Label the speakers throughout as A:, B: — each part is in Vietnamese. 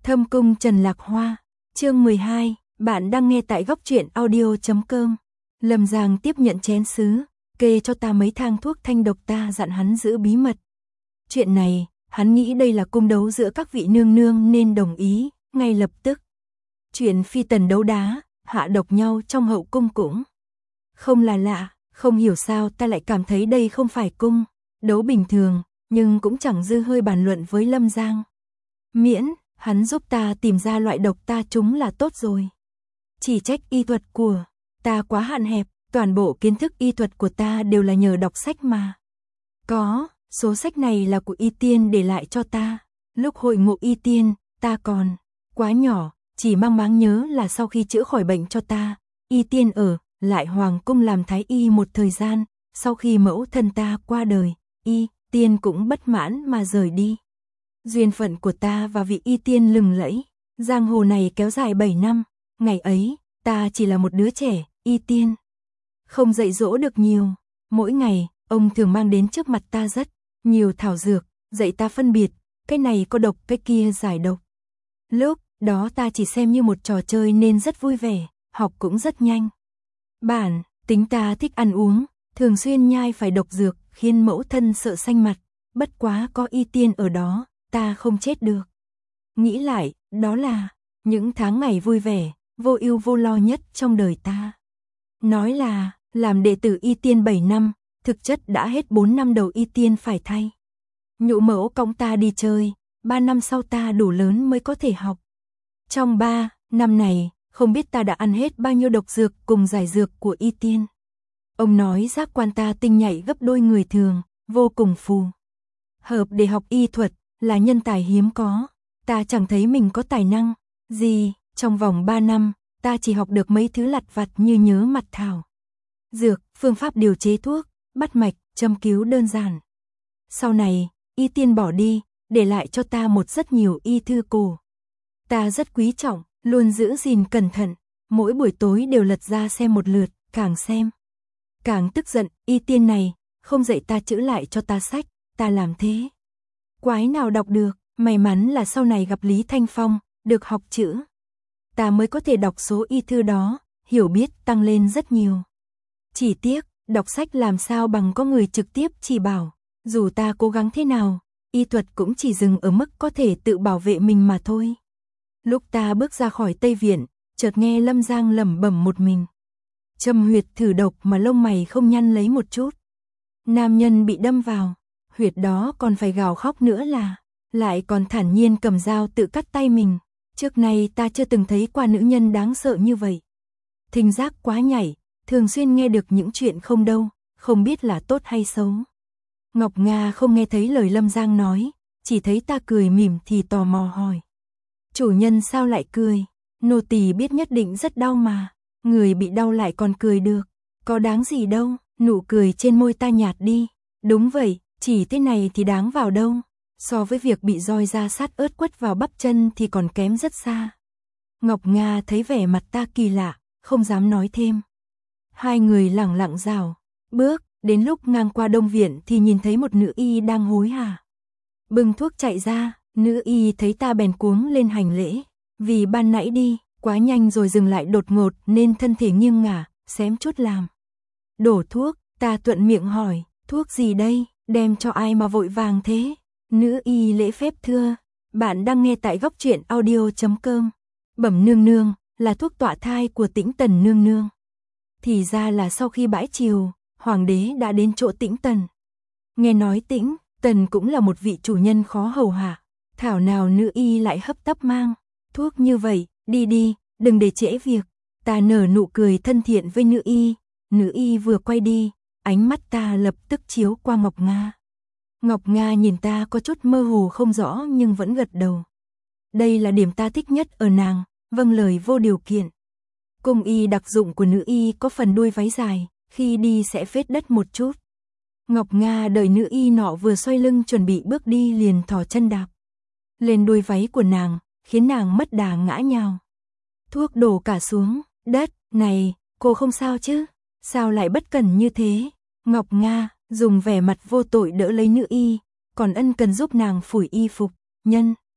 A: Thâm cung Trần Lạc Hoa, chương 12, bạn đang nghe tại góc truyện audio.com. Lâm Giang tiếp nhận chén sứ, kê cho ta mấy thang thuốc thanh độc, ta dặn hắn giữ bí mật. Chuyện này, hắn nghĩ đây là cung đấu giữa các vị nương nương nên đồng ý, ngay lập tức. Chuyện phi tần đấu đá, hạ độc nhau trong hậu cung cũng không là lạ, không hiểu sao ta lại cảm thấy đây không phải cung đấu bình thường, nhưng cũng chẳng dư hơi bàn luận với Lâm Giang. Miễn hắn giúp ta tìm ra loại độc ta trúng là tốt rồi. Chỉ trách y thuật của ta quá hạn hẹp, toàn bộ kiến thức y thuật của ta đều là nhờ đọc sách mà. Có, số sách này là của Y Tiên để lại cho ta. Lúc hội ngộ Y Tiên, ta còn quá nhỏ, chỉ mang máng nhớ là sau khi chữa khỏi bệnh cho ta, Y Tiên ở lại hoàng cung làm thái y một thời gian, sau khi mẫu thân ta qua đời, Y Tiên cũng bất mãn mà rời đi. Duyên phận của ta và vị Y Tiên lừng lẫy, giang hồ này kéo dài 7 năm, ngày ấy, ta chỉ là một đứa trẻ, Y Tiên không dạy dỗ được nhiều. Mỗi ngày, ông thường mang đến trước mặt ta rất nhiều thảo dược, dạy ta phân biệt, cái này có độc, cái kia giải độc. Lúc đó ta chỉ xem như một trò chơi nên rất vui vẻ, học cũng rất nhanh. Bản tính ta thích ăn uống, thường xuyên nhai phải độc dược, khiến mẫu thân sợ xanh mặt, bất quá có Y Tiên ở đó, ta không chết được. Nghĩ lại, đó là những tháng ngày vui vẻ, vô ưu vô lo nhất trong đời ta. Nói là làm đệ tử Y Tiên 7 năm, thực chất đã hết 4 năm đầu Y Tiên phải thay. Nhũ mẫu cõng ta đi chơi, 3 năm sau ta đủ lớn mới có thể học. Trong 3 năm này, không biết ta đã ăn hết bao nhiêu độc dược cùng giải dược của Y Tiên. Ông nói giác quan ta tinh nhạy gấp đôi người thường, vô cùng phù hợp để học y thuật, là nhân tài hiếm có. Ta chẳng thấy mình có tài năng gì, trong vòng 3 năm, ta chỉ học được mấy thứ lặt vặt như nhớ mặt thảo dược, phương pháp điều chế thuốc, bắt mạch, châm cứu đơn giản. Sau này, Y Tiên bỏ đi, để lại cho ta rất nhiều y thư cổ. Ta rất quý trọng, luôn giữ gìn cẩn thận, mỗi buổi tối đều lật ra xem một lượt, càng xem càng tức giận. Y Tiên này không dạy ta chữ lại cho ta sách, ta làm thế quái nào đọc được. May mắn là sau này gặp Lý Thanh Phong, được học chữ, ta mới có thể đọc số y thư đó, hiểu biết tăng lên rất nhiều. Chỉ tiếc, đọc sách làm sao bằng có người trực tiếp chỉ bảo, dù ta cố gắng thế nào, y thuật cũng chỉ dừng ở mức có thể tự bảo vệ mình mà thôi. Lúc ta bước ra khỏi Tây Viện, chợt nghe Lâm Giang lẩm bẩm một mình. Châm huyệt thử độc mà lông mày không nhăn lấy một chút. Nam nhân bị đâm vào huyệt đó còn phải gào khóc nữa là, lại còn thản nhiên cầm dao tự cắt tay mình. Trước nay ta chưa từng thấy qua nữ nhân đáng sợ như vậy. Thính giác quá nhạy, thường xuyên nghe được những chuyện không đâu, không biết là tốt hay xấu. Ngọc Nga không nghe thấy lời Lâm Giang nói, chỉ thấy ta cười mỉm thì tò mò hỏi. Chủ nhân sao lại cười? Nô tỳ biết nhất định rất đau mà, người bị đau lại còn cười được, có đáng gì đâu. Nụ cười trên môi ta nhạt đi. Đúng vậy, chỉ thế này thì đáng vào đâu. So với việc bị roi da sát ớt quất vào bắp chân thì còn kém rất xa. Ngọc Nga thấy vẻ mặt ta kỳ lạ, không dám nói thêm. Hai người lẳng lặng rảo bước, đến lúc ngang qua Đông Viện thì nhìn thấy một nữ y đang hối hả bưng thuốc chạy ra. Nữ y thấy ta bèn cuống lên hành lễ, vì ban nãy đi quá nhanh rồi dừng lại đột ngột nên thân thể nghiêng ngả, xém chút làm đổ thuốc. Ta thuận miệng hỏi, thuốc gì đây, đem cho ai mà vội vàng thế? Nữ y lễ phép thưa, bạn đang nghe tại góc truyện audio.com. Bẩm nương nương, là thuốc tọa thai của Tĩnh Tần nương nương. Thì ra là sau khi bãi triều, hoàng đế đã đến chỗ Tĩnh Tần. Nghe nói Tĩnh Tần cũng là một vị chủ nhân khó hầu hạ, thảo nào nữ y lại hấp tấp mang thuốc như vậy. Đi đi, đừng để trễ việc. Ta nở nụ cười thân thiện với nữ y. Nữ y vừa quay đi, ánh mắt ta lập tức chiếu qua Ngọc Nga. Ngọc Nga nhìn ta có chút mơ hồ không rõ nhưng vẫn gật đầu. Đây là điểm ta thích nhất ở nàng, vâng lời vô điều kiện. Cung y đặc dụng của nữ y có phần đuôi váy dài, khi đi sẽ phết đất một chút. Ngọc Nga đợi nữ y nọ vừa xoay lưng chuẩn bị bước đi liền thò chân đạp lên đuôi váy của nàng, khiến nàng mất đà ngã nhào. Thuốc đổ cả xuống đất. Này, cô không sao chứ? Sao lại bất cẩn như thế? Ngọc Nga dùng vẻ mặt vô tội đỡ lấy nữ y, còn ân cần giúp nàng phủi y phục. Nhân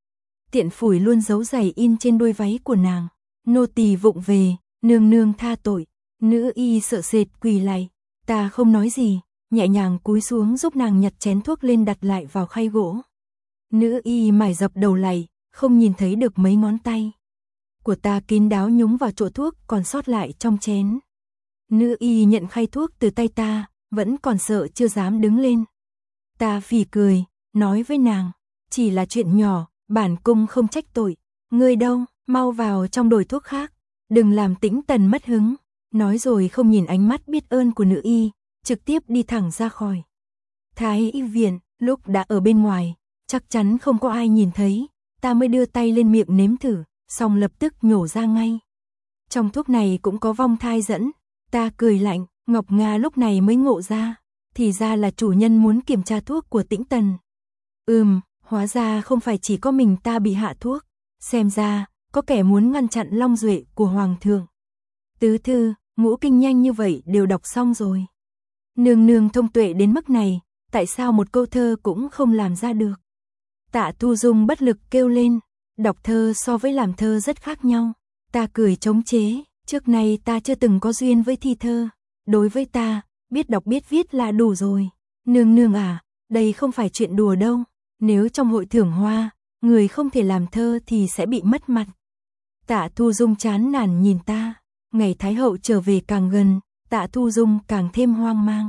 A: tiện phủi luôn dấu giày in trên đôi váy của nàng. Nô tỳ vụng về, nương nương tha tội. Nữ y sợ sệt quỳ lạy. Ta không nói gì, nhẹ nhàng cúi xuống giúp nàng nhặt chén thuốc lên đặt lại vào khay gỗ. Nữ y mải dập đầu lạy, không nhìn thấy được mấy ngón tay của ta kín đáo nhúng vào chỗ thuốc còn sót lại trong chén. Nữ y nhận khay thuốc từ tay ta, vẫn còn sợ chưa dám đứng lên. Ta phì cười, nói với nàng, chỉ là chuyện nhỏ, bản cung không trách tội. Ngươi đâu, mau vào trong đổi thuốc khác, đừng làm Tĩnh Tần mất hứng. Nói rồi không nhìn ánh mắt biết ơn của nữ y, trực tiếp đi thẳng ra khỏi Thái y viện. Lúc đã ở bên ngoài, chắc chắn không có ai nhìn thấy, ta mới đưa tay lên miệng nếm thử, xong lập tức nhổ ra ngay. Trong thuốc này cũng có vong thai dẫn. Ta cười lạnh, Ngọc Nga lúc này mới ngộ ra, thì ra là chủ nhân muốn kiểm tra thuốc của Tĩnh Tần. Hóa ra không phải chỉ có mình ta bị hạ thuốc, xem ra có kẻ muốn ngăn chặn long duệ của hoàng thượng. Tứ thư, ngũ kinh nhanh như vậy đều đọc xong rồi. Nương nương thông tuệ đến mức này, tại sao một câu thơ cũng không làm ra được? Tạ Thu Dung bất lực kêu lên, đọc thơ so với làm thơ rất khác nhau. Ta cười chống chế, trước nay ta chưa từng có duyên với thi thơ. Đối với ta, biết đọc biết viết là đủ rồi. Nương nương à, đây không phải chuyện đùa đâu. Nếu trong hội thưởng hoa, người không thể làm thơ thì sẽ bị mất mặt. Tạ Thu Dung chán nản nhìn ta. Ngày Thái hậu trở về càng gần, Tạ Thu Dung càng thêm hoang mang.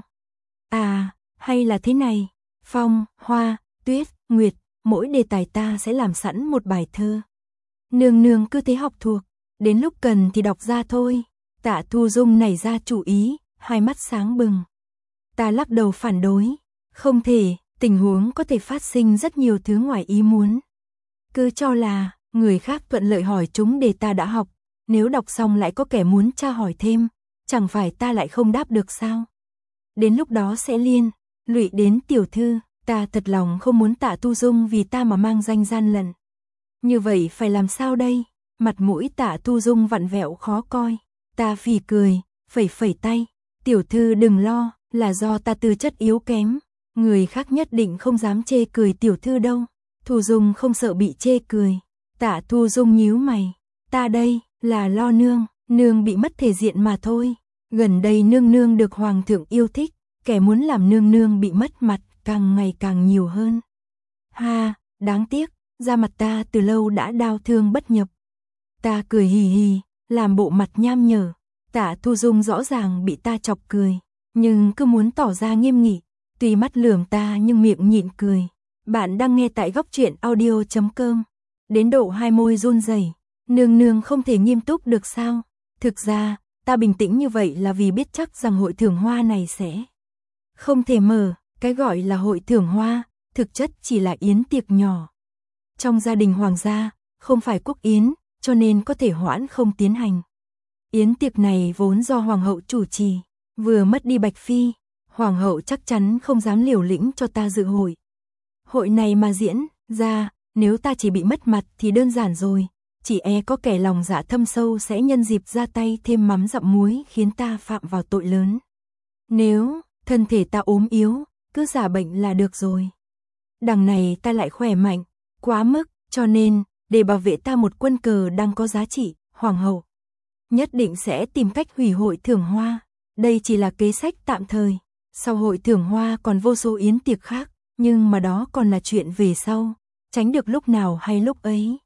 A: À, hay là thế này, phong, hoa, tuyết, nguyệt, mỗi đề tài ta sẽ làm sẵn một bài thơ. Nương nương cứ thế học thuộc, đến lúc cần thì đọc ra thôi. Tạ Thu Dung nảy ra chủ ý, hai mắt sáng bừng. Ta lắc đầu phản đối, không thể, tình huống có thể phát sinh rất nhiều thứ ngoài ý muốn. Cứ cho là người khác thuận lợi hỏi chúng đề ta đã học, nếu đọc xong lại có kẻ muốn tra hỏi thêm, chẳng phải ta lại không đáp được sao? Đến lúc đó sẽ liên lụy đến tiểu thư. Ta thật lòng không muốn Tạ Thu Dung vì ta mà mang danh gian lận. Như vậy phải làm sao đây? Mặt mũi Tạ Thu Dung vặn vẹo khó coi. Ta phì cười, phẩy phẩy tay. Tiểu thư đừng lo, là do ta tư chất yếu kém. Người khác nhất định không dám chê cười tiểu thư đâu. Thu Dung không sợ bị chê cười. Tạ Thu Dung nhíu mày. Ta đây, là lo nương bị mất thể diện mà thôi. Gần đây nương được hoàng thượng yêu thích, kẻ muốn làm nương bị mất mặt càng ngày càng nhiều hơn. Ha, đáng tiếc, da mặt ta từ lâu đã đau thương bất nhập. Ta cười hì hì, làm bộ mặt nham nhở. Tạ Thu Dung rõ ràng bị ta chọc cười, nhưng cứ muốn tỏ ra nghiêm nghị. Tuy mắt lườm ta nhưng miệng nhịn cười. Bạn đang nghe tại góc truyện audio.com. Đến độ hai môi run rẩy. Nương không thể nghiêm túc được sao? Thực ra, ta bình tĩnh như vậy là vì biết chắc rằng hội thưởng hoa này sẽ không thể mở. Cái gọi là hội thưởng hoa, thực chất chỉ là yến tiệc nhỏ. Trong gia đình hoàng gia, không phải quốc yến, cho nên có thể hoãn không tiến hành. Yến tiệc này vốn do hoàng hậu chủ trì, vừa mất đi Bạch Phi, hoàng hậu chắc chắn không dám liều lĩnh cho ta dự hội. Hội này mà diễn ra, nếu ta chỉ bị mất mặt thì đơn giản rồi, chỉ e có kẻ lòng dạ thâm sâu sẽ nhân dịp ra tay thêm mắm dặm muối khiến ta phạm vào tội lớn. Nếu thân thể ta ốm yếu, cứ giả bệnh là được rồi. Đằng này ta lại khỏe mạnh, quá mức, cho nên, để bảo vệ ta một quân cờ đang có giá trị, hoàng hậu nhất định sẽ tìm cách hủy hội thưởng hoa. Đây chỉ là kế sách tạm thời. Sau hội thưởng hoa còn vô số yến tiệc khác, nhưng mà đó còn là chuyện về sau, tránh được lúc nào hay lúc ấy.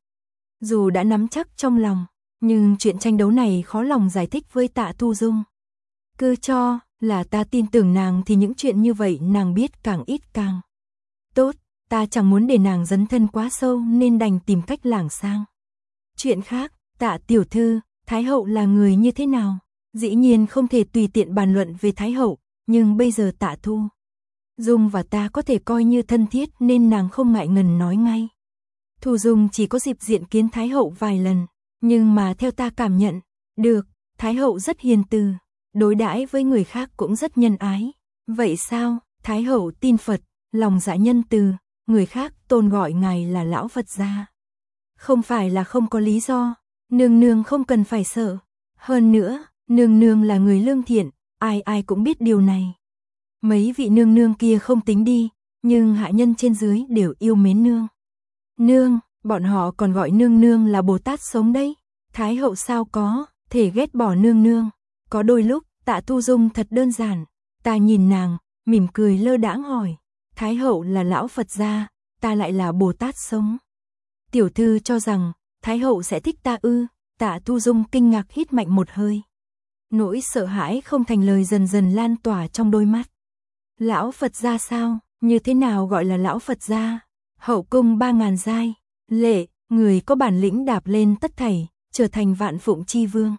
A: Dù đã nắm chắc trong lòng, nhưng chuyện tranh đấu này khó lòng giải thích với Tạ Thu Dung. Cứ cho là ta tin tưởng nàng thì những chuyện như vậy nàng biết càng ít càng tốt, ta chẳng muốn để nàng dấn thân quá sâu nên đành tìm cách lảng sang. Chuyện khác, Tạ tiểu thư, Thái hậu là người như thế nào? Dĩ nhiên không thể tùy tiện bàn luận về Thái hậu, nhưng bây giờ Tạ Thu Dung và ta có thể coi như thân thiết nên nàng không ngại ngần nói ngay. Thu Dung chỉ có dịp diện kiến Thái hậu vài lần, nhưng mà theo ta cảm nhận được, Thái hậu rất hiền từ, đối đãi với người khác cũng rất nhân ái. Vậy sao? Thái hậu tin Phật, lòng dạ nhân từ, người khác tôn gọi ngài là lão Phật gia. Không phải là không có lý do, nương không cần phải sợ. Hơn nữa, nương là người lương thiện, ai cũng biết điều này. Mấy vị nương kia không tính đi, nhưng hạ nhân trên dưới đều yêu mến nương. Bọn họ còn gọi nương nương là Bồ Tát sống đấy. Thái hậu sao có thể ghét bỏ nương nương. Có đôi lúc, Tạ Tu Dung thật đơn giản. Ta nhìn nàng, mỉm cười lơ đãng hỏi. Thái hậu là lão Phật gia, ta lại là Bồ Tát sống. Tiểu thư cho rằng, Thái hậu sẽ thích ta ư? Tạ Tu Dung kinh ngạc hít mạnh một hơi. Nỗi sợ hãi không thành lời dần dần lan tỏa trong đôi mắt. Lão Phật gia sao? Như thế nào gọi là lão Phật gia? Hậu cung 3000 giai. Lệ, người có bản lĩnh đạp lên tất thảy, trở thành vạn phụng chi vương.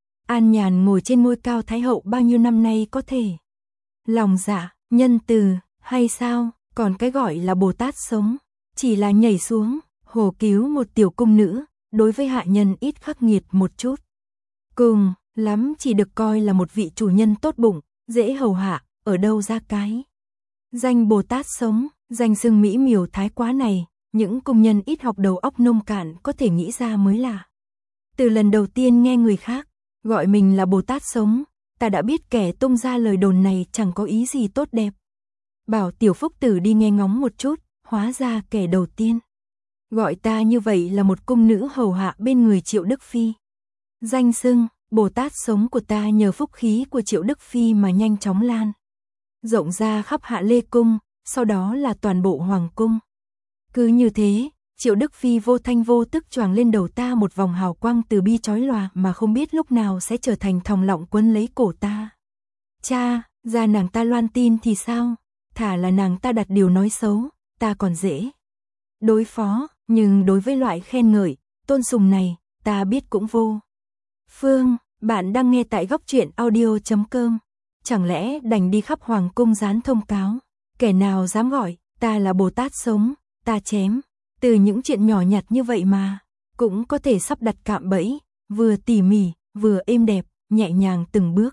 A: An nhàn ngồi trên ngôi cao Thái hậu bao nhiêu năm nay có thể. Lòng dạ, nhân từ, hay sao? Còn cái gọi là Bồ Tát sống, chỉ là nhảy xuống, hồ cứu một tiểu cung nữ, đối với hạ nhân ít khắc nghiệt một chút. Cùng lắm chỉ được coi là một vị chủ nhân tốt bụng, dễ hầu hạ, ở đâu ra cái danh Bồ Tát sống, danh xưng mỹ miều thái quá này, những công nhân ít học đầu óc nông cạn có thể nghĩ ra mới lạ. Từ lần đầu tiên nghe người khác gọi mình là Bồ Tát sống, ta đã biết kẻ tung ra lời đồn này chẳng có ý gì tốt đẹp. Bảo tiểu phúc tử đi nghe ngóng một chút, hóa ra kẻ đầu tiên gọi ta như vậy là một cung nữ hầu hạ bên người Triệu Đức Phi. Danh xưng Bồ Tát sống của ta nhờ phúc khí của Triệu Đức Phi mà nhanh chóng lan rộng ra khắp Hạ Lê Cung, sau đó là toàn bộ Hoàng Cung. Cứ như thế, Triệu Đức Phi vô thanh vô tức choàng lên đầu ta một vòng hào quang từ bi chói lòa mà không biết lúc nào sẽ trở thành thòng lọng quấn lấy cổ ta. Cha, ra nàng ta loan tin thì sao? Thả là nàng ta đặt điều nói xấu, ta còn dễ đối phó, nhưng đối với loại khen ngợi, tôn sùng này, ta biết cũng vô phương. Bạn đang nghe tại góc truyện audio.com. Chẳng lẽ đành đi khắp Hoàng Cung dán thông cáo, kẻ nào dám gọi ta là Bồ Tát sống, ta chém. Từ những chuyện nhỏ nhặt như vậy mà cũng có thể sắp đặt cạm bẫy, vừa tỉ mỉ, vừa êm đẹp, nhẹ nhàng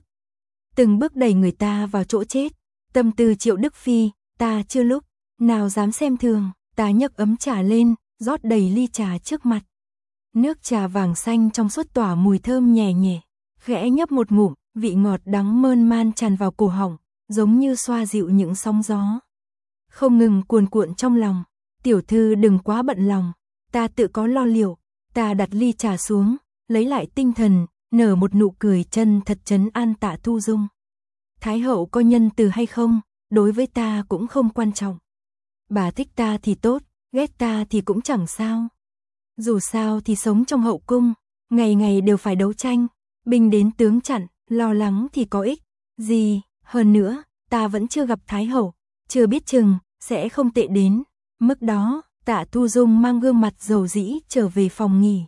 A: từng bước đẩy người ta vào chỗ chết. Tâm tư Triệu Đức Phi, ta chưa lúc nào dám xem thường. Ta nhấc ấm trà lên, rót đầy ly trà trước mặt. Nước trà vàng xanh trong suốt tỏa mùi thơm nhẹ nhẹ, khẽ nhấp một ngụm, vị ngọt đắng mơn man tràn vào cổ họng, giống như xoa dịu những sóng gió không ngừng cuồn cuộn trong lòng. Tiểu thư đừng quá bận lòng, ta tự có lo liệu. Ta đặt ly trà xuống, lấy lại tinh thần, nở một nụ cười chân thật trấn an Tạ Tu Dung. Thái hậu có nhân từ hay không, đối với ta cũng không quan trọng. Bà thích ta thì tốt, ghét ta thì cũng chẳng sao. Dù sao thì sống trong hậu cung, ngày ngày đều phải đấu tranh, binh đến tướng chặn, lo lắng thì có ích gì. Hơn nữa, ta vẫn chưa gặp Thái hậu, chưa biết chừng sẽ không tệ đến mức đó. Tạ Tu Dung mang gương mặt dầu dĩ trở về phòng nghỉ.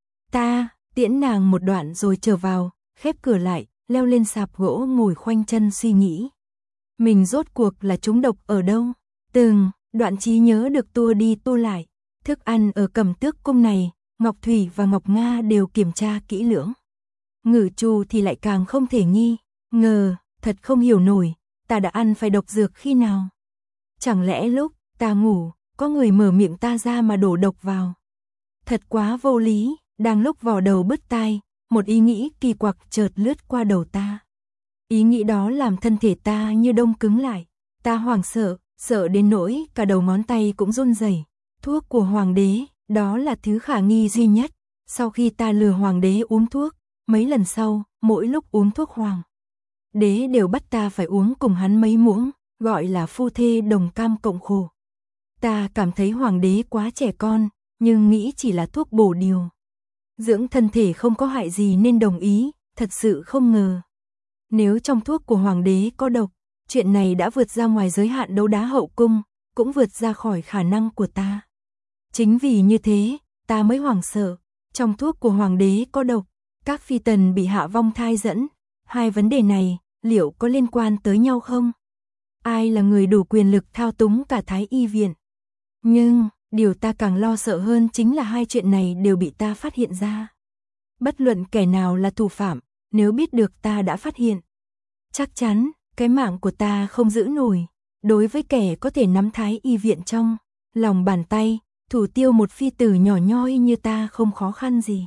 A: Ta tiễn nàng một đoạn rồi trở vào, khép cửa lại, leo lên sạp gỗ ngồi khoanh chân suy nghĩ. Mình rốt cuộc là trúng độc ở đâu? Từng đoạn trí nhớ được tua đi tua lại. Thức ăn ở Cẩm Tước Cung này, Ngọc Thủy và Ngọc Nga đều kiểm tra kỹ lưỡng. Ngự trù thì lại càng không thể nghi ngờ, thật không hiểu nổi, ta đã ăn phải độc dược khi nào? Chẳng lẽ lúc ta ngủ, có người mở miệng ta ra mà đổ độc vào? Thật quá vô lý. Đang lúc vò đầu bứt tai, một ý nghĩ kỳ quặc chợt lướt qua đầu ta. Ý nghĩ đó làm thân thể ta như đông cứng lại. Ta hoảng sợ, sợ đến nỗi cả đầu ngón tay cũng run rẩy. Thuốc của hoàng đế, đó là thứ khả nghi duy nhất. Sau khi ta lừa hoàng đế uống thuốc, mấy lần sau, mỗi lúc uống thuốc hoàng đế đều bắt ta phải uống cùng hắn mấy muỗng, gọi là phu thê đồng cam cộng khổ. Ta cảm thấy hoàng đế quá trẻ con, nhưng nghĩ chỉ là thuốc bổ điều dưỡng thân thể không có hại gì nên đồng ý, thật sự không ngờ. Nếu trong thuốc của hoàng đế có độc, chuyện này đã vượt ra ngoài giới hạn đấu đá hậu cung, cũng vượt ra khỏi khả năng của ta. Chính vì như thế, ta mới hoảng sợ. Trong thuốc của hoàng đế có độc, các phi tần bị hạ vong thai dẫn. Hai vấn đề này, liệu có liên quan tới nhau không? Ai là người đủ quyền lực thao túng cả Thái Y viện? Nhưng điều ta càng lo sợ hơn chính là hai chuyện này đều bị ta phát hiện ra. Bất luận kẻ nào là thủ phạm, nếu biết được ta đã phát hiện, chắc chắn, cái mạng của ta không giữ nổi. Đối với kẻ có thể nắm Thái Y viện trong lòng bàn tay, thủ tiêu một phi tử nhỏ nhoi như ta không khó khăn gì.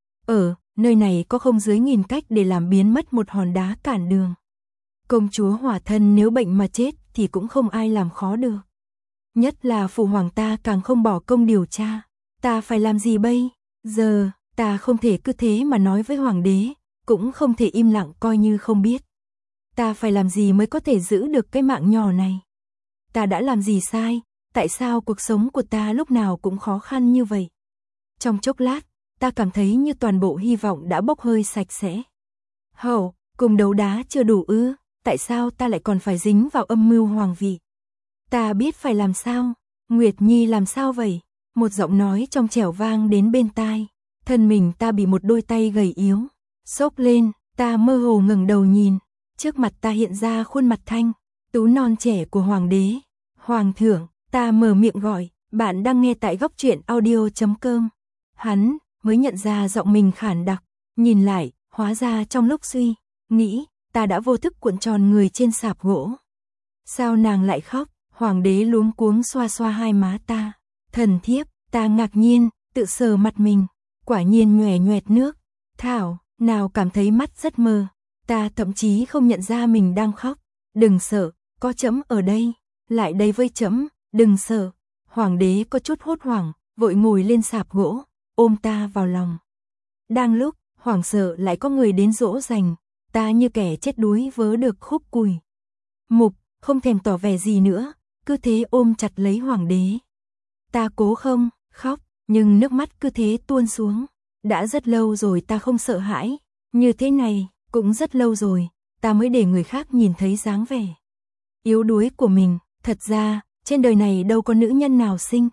A: Ở nơi này có không dưới 1000 cách để làm biến mất một hòn đá cản đường. Công chúa hỏa thân nếu bệnh mà chết thì cũng không ai làm khó được. Nhất là phụ hoàng ta càng không bỏ công điều tra. Ta phải làm gì bây giờ? Ta không thể cứ thế mà nói với hoàng đế, cũng không thể im lặng coi như không biết. Ta phải làm gì mới có thể giữ được cái mạng nhỏ này? Ta đã làm gì sai? Tại sao cuộc sống của ta lúc nào cũng khó khăn như vậy? Trong chốc lát, ta cảm thấy như toàn bộ hy vọng đã bốc hơi sạch sẽ. Hậu, cùng đấu đá chưa đủ ư? Tại sao ta lại còn phải dính vào âm mưu hoàng vị? Ta biết phải làm sao? Nguyệt Nhi làm sao vậy? Một giọng nói trong trẻo vang đến bên tai. Thân mình ta bị một đôi tay gầy yếu xốc lên, ta mơ hồ ngẩng đầu nhìn. Trước mặt ta hiện ra khuôn mặt thanh tú non trẻ của hoàng đế. Hoàng thượng, ta mở miệng gọi, bạn đang nghe tại góc truyện audio.com. Hắn mới nhận ra giọng mình khản đặc, nhìn lại, hóa ra trong lúc suy nghĩ, ta đã vô thức cuộn tròn người trên sạp gỗ. Sao nàng lại khóc? Hoàng đế luống cuống xoa xoa hai má ta. Thần thiếp, ta ngạc nhiên, tự sờ mặt mình, quả nhiên nhòe nhoẹt nước. Thảo, nào cảm thấy mắt rất mờ, ta thậm chí không nhận ra mình đang khóc. Đừng sợ, có trẫm ở đây, lại đây với trẫm, đừng sợ. Hoàng đế có chút hốt hoảng, vội ngồi lên sạp gỗ, ôm ta vào lòng. Đang lúc, hoảng sợ lại có người đến dỗ dành, ta như kẻ chết đuối vớ được khúc cùi. Mục, không thèm tỏ vẻ gì nữa, cứ thế ôm chặt lấy hoàng đế. Ta cố không khóc, nhưng nước mắt cứ thế tuôn xuống. Đã rất lâu rồi ta không sợ hãi, như thế này, cũng rất lâu rồi, ta mới để người khác nhìn thấy dáng vẻ yếu đuối của mình. Thật ra, trên đời này đâu có nữ nhân nào sinh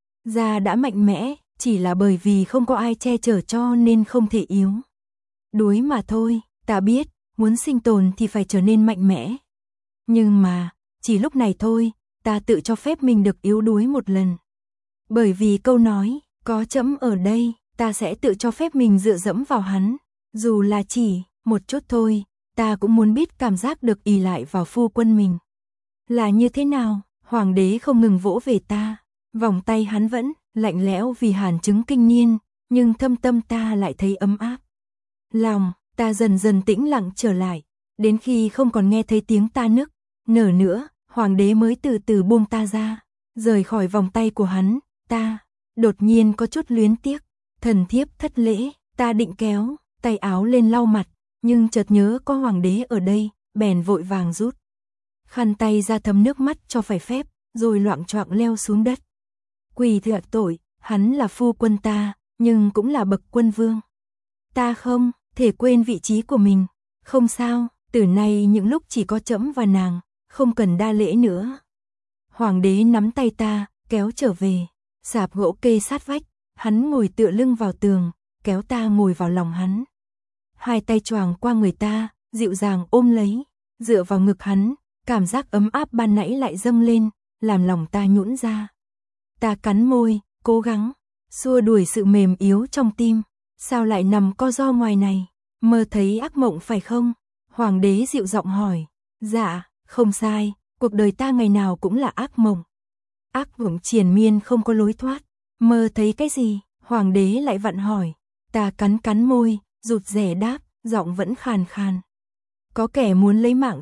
A: ra đã mạnh mẽ, chỉ là bởi vì không có ai che chở cho nên không thể yếu đuối mà thôi. Ta biết, muốn sinh tồn thì phải trở nên mạnh mẽ. Nhưng mà, chỉ lúc này thôi, ta tự cho phép mình được yếu đuối một lần. Bởi vì câu nói, có trẫm ở đây, ta sẽ tự cho phép mình dựa dẫm vào hắn. Dù là chỉ một chút thôi, ta cũng muốn biết cảm giác được ỷ lại vào phu quân mình là như thế nào. Hoàng đế không ngừng vỗ về ta, vòng tay hắn vẫn lạnh lẽo vì hàn chứng kinh niên, nhưng thâm tâm ta lại thấy ấm áp. Lòng ta dần dần tĩnh lặng trở lại, đến khi không còn nghe thấy tiếng ta nức nở nữa, hoàng đế mới từ từ buông ta ra, rời khỏi vòng tay của hắn. Ta đột nhiên có chút luyến tiếc. Thần thiếp thất lễ. Ta định kéo tay áo lên lau mặt, nhưng chợt nhớ có hoàng đế ở đây, bèn vội vàng rút khăn tay ra thấm nước mắt cho phải phép, rồi loạng choạng leo xuống đất. Quỳ thưa tội, hắn là phu quân ta, nhưng cũng là bậc quân vương. Ta không thể quên vị trí của mình. Không sao, từ nay những lúc chỉ có trẫm và nàng, không cần đa lễ nữa. Hoàng đế nắm tay ta, kéo trở về, sạp gỗ kê sát vách, hắn ngồi tựa lưng vào tường, kéo ta ngồi vào lòng hắn. Hai tay choàng qua người ta, dịu dàng ôm lấy, dựa vào ngực hắn, cảm giác ấm áp ban nãy lại dâng lên, làm lòng ta nhũn ra. Ta cắn môi, cố gắng xua đuổi sự mềm yếu trong tim. Sao lại nằm co ro ngoài này? Mơ thấy ác mộng phải không? Hoàng đế dịu giọng hỏi. Dạ, không sai, cuộc đời ta ngày nào cũng là ác mộng. Ác mộng triền miên không có lối thoát. Mơ thấy cái gì? Hoàng đế lại vặn hỏi. Ta cắn môi, rụt rè đáp, giọng vẫn khàn khàn. Có kẻ muốn lấy mạng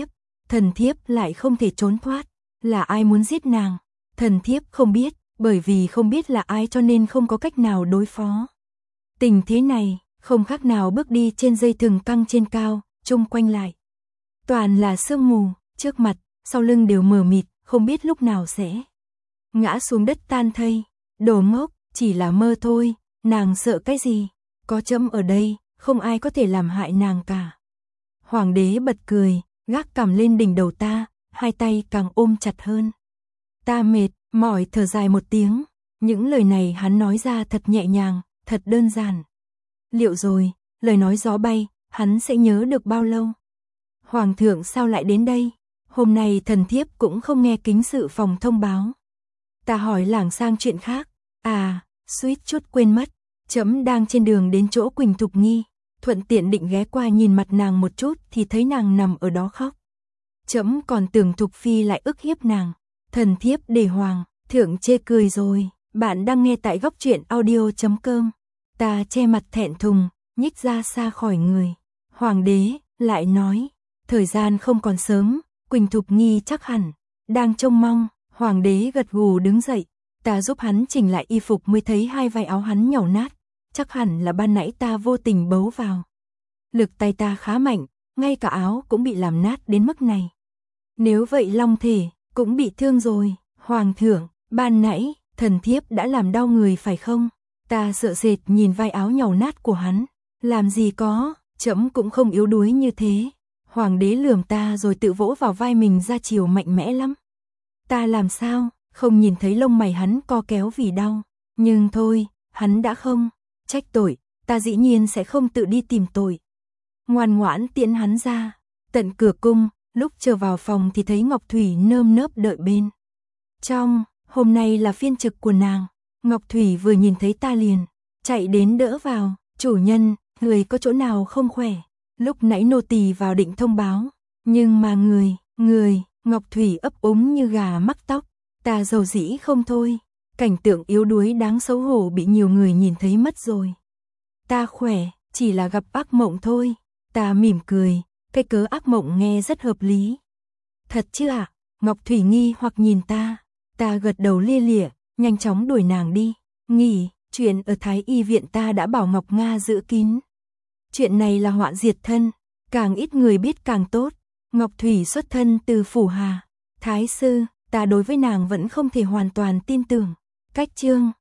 A: thần thiếp lại không thể trốn thoát. Là ai muốn giết nàng? Thần thiếp không biết, bởi vì không biết là ai cho nên không có cách nào đối phó. Tình thế này, không khác nào bước đi trên dây thừng căng trên cao, chung quanh lại toàn là sương mù, trước mặt, sau lưng đều mờ mịt, không biết lúc nào sẽ ngã xuống đất tan thây. Đồ ngốc, chỉ là mơ thôi, nàng sợ cái gì? Có trẫm ở đây, không ai có thể làm hại nàng cả. Hoàng đế bật cười, gác cằm lên đỉnh đầu ta, hai tay càng ôm chặt hơn. Ta mệt mỏi thở dài một tiếng, những lời này hắn nói ra thật nhẹ nhàng, thật đơn giản. Liệu rồi, lời nói gió bay, hắn sẽ nhớ được bao lâu? Hoàng thượng sao lại đến đây? Hôm nay thần thiếp cũng không nghe kính sự phòng thông báo. Ta hỏi lảng sang chuyện khác. À, suýt chút quên mất. Trẫm đang trên đường đến chỗ Quỳnh Thục Nghi, thuận tiện định ghé qua nhìn mặt nàng một chút thì thấy nàng nằm ở đó khóc. Trẫm còn tưởng Thục Phi lại ức hiếp nàng. Thần thiếp để hoàng thượng chê cười rồi. Bạn đang nghe tại góc truyện audio.com. Ta che mặt thẹn thùng, nhích ra xa khỏi người. Hoàng đế lại nói, thời gian không còn sớm, Quỳnh Thục Nghi chắc hẳn đang trông mong. Hoàng đế gật gù đứng dậy, Ta giúp hắn chỉnh lại y phục mới thấy hai vai áo hắn nhàu nát, chắc hẳn là ban nãy ta vô tình bấu vào. Lực tay ta khá mạnh, ngay cả áo cũng bị làm nát đến mức này. Nếu vậy Long Thể cũng bị thương rồi. Hoàng thượng, ban nãy thần thiếp đã làm đau người phải không? Ta sợ sệt nhìn vai áo nhàu nát của hắn. Làm gì có, trẫm cũng không yếu đuối như thế. Hoàng đế lườm ta rồi tự vỗ vào vai mình ra chiều mạnh mẽ lắm. Ta làm sao, không nhìn thấy lông mày hắn co kéo vì đau. Nhưng thôi, hắn đã không trách tội, ta dĩ nhiên sẽ không tự đi tìm tội. Ngoan ngoãn tiễn hắn ra, tận cửa cung, lúc trở vào phòng thì thấy Ngọc Thủy nơm nớp đợi bên trong. Hôm nay là phiên trực của nàng. Ngọc Thủy vừa nhìn thấy ta liền chạy đến đỡ vào. Chủ nhân, người có chỗ nào không khỏe? Lúc nãy nô tỳ vào định thông báo, nhưng mà người, Ngọc Thủy ấp úng như gà mắc tóc. Ta dầu dĩ không thôi, cảnh tượng yếu đuối đáng xấu hổ bị nhiều người nhìn thấy mất rồi. Ta khỏe, chỉ là gặp ác mộng thôi. Ta mỉm cười, cái cớ ác mộng nghe rất hợp lý. Thật chứ ạ? Ngọc Thủy nghi hoặc nhìn ta. Ta gật đầu lia lịa, nhanh chóng đuổi nàng đi. Nghỉ, chuyện ở Thái Y viện ta đã bảo Ngọc Nga giữ kín. Chuyện này là họa diệt thân, càng ít người biết càng tốt. Ngọc Thủy xuất thân từ Phủ Hà, Thái sư, ta đối với nàng vẫn không thể hoàn toàn tin tưởng. Cách chương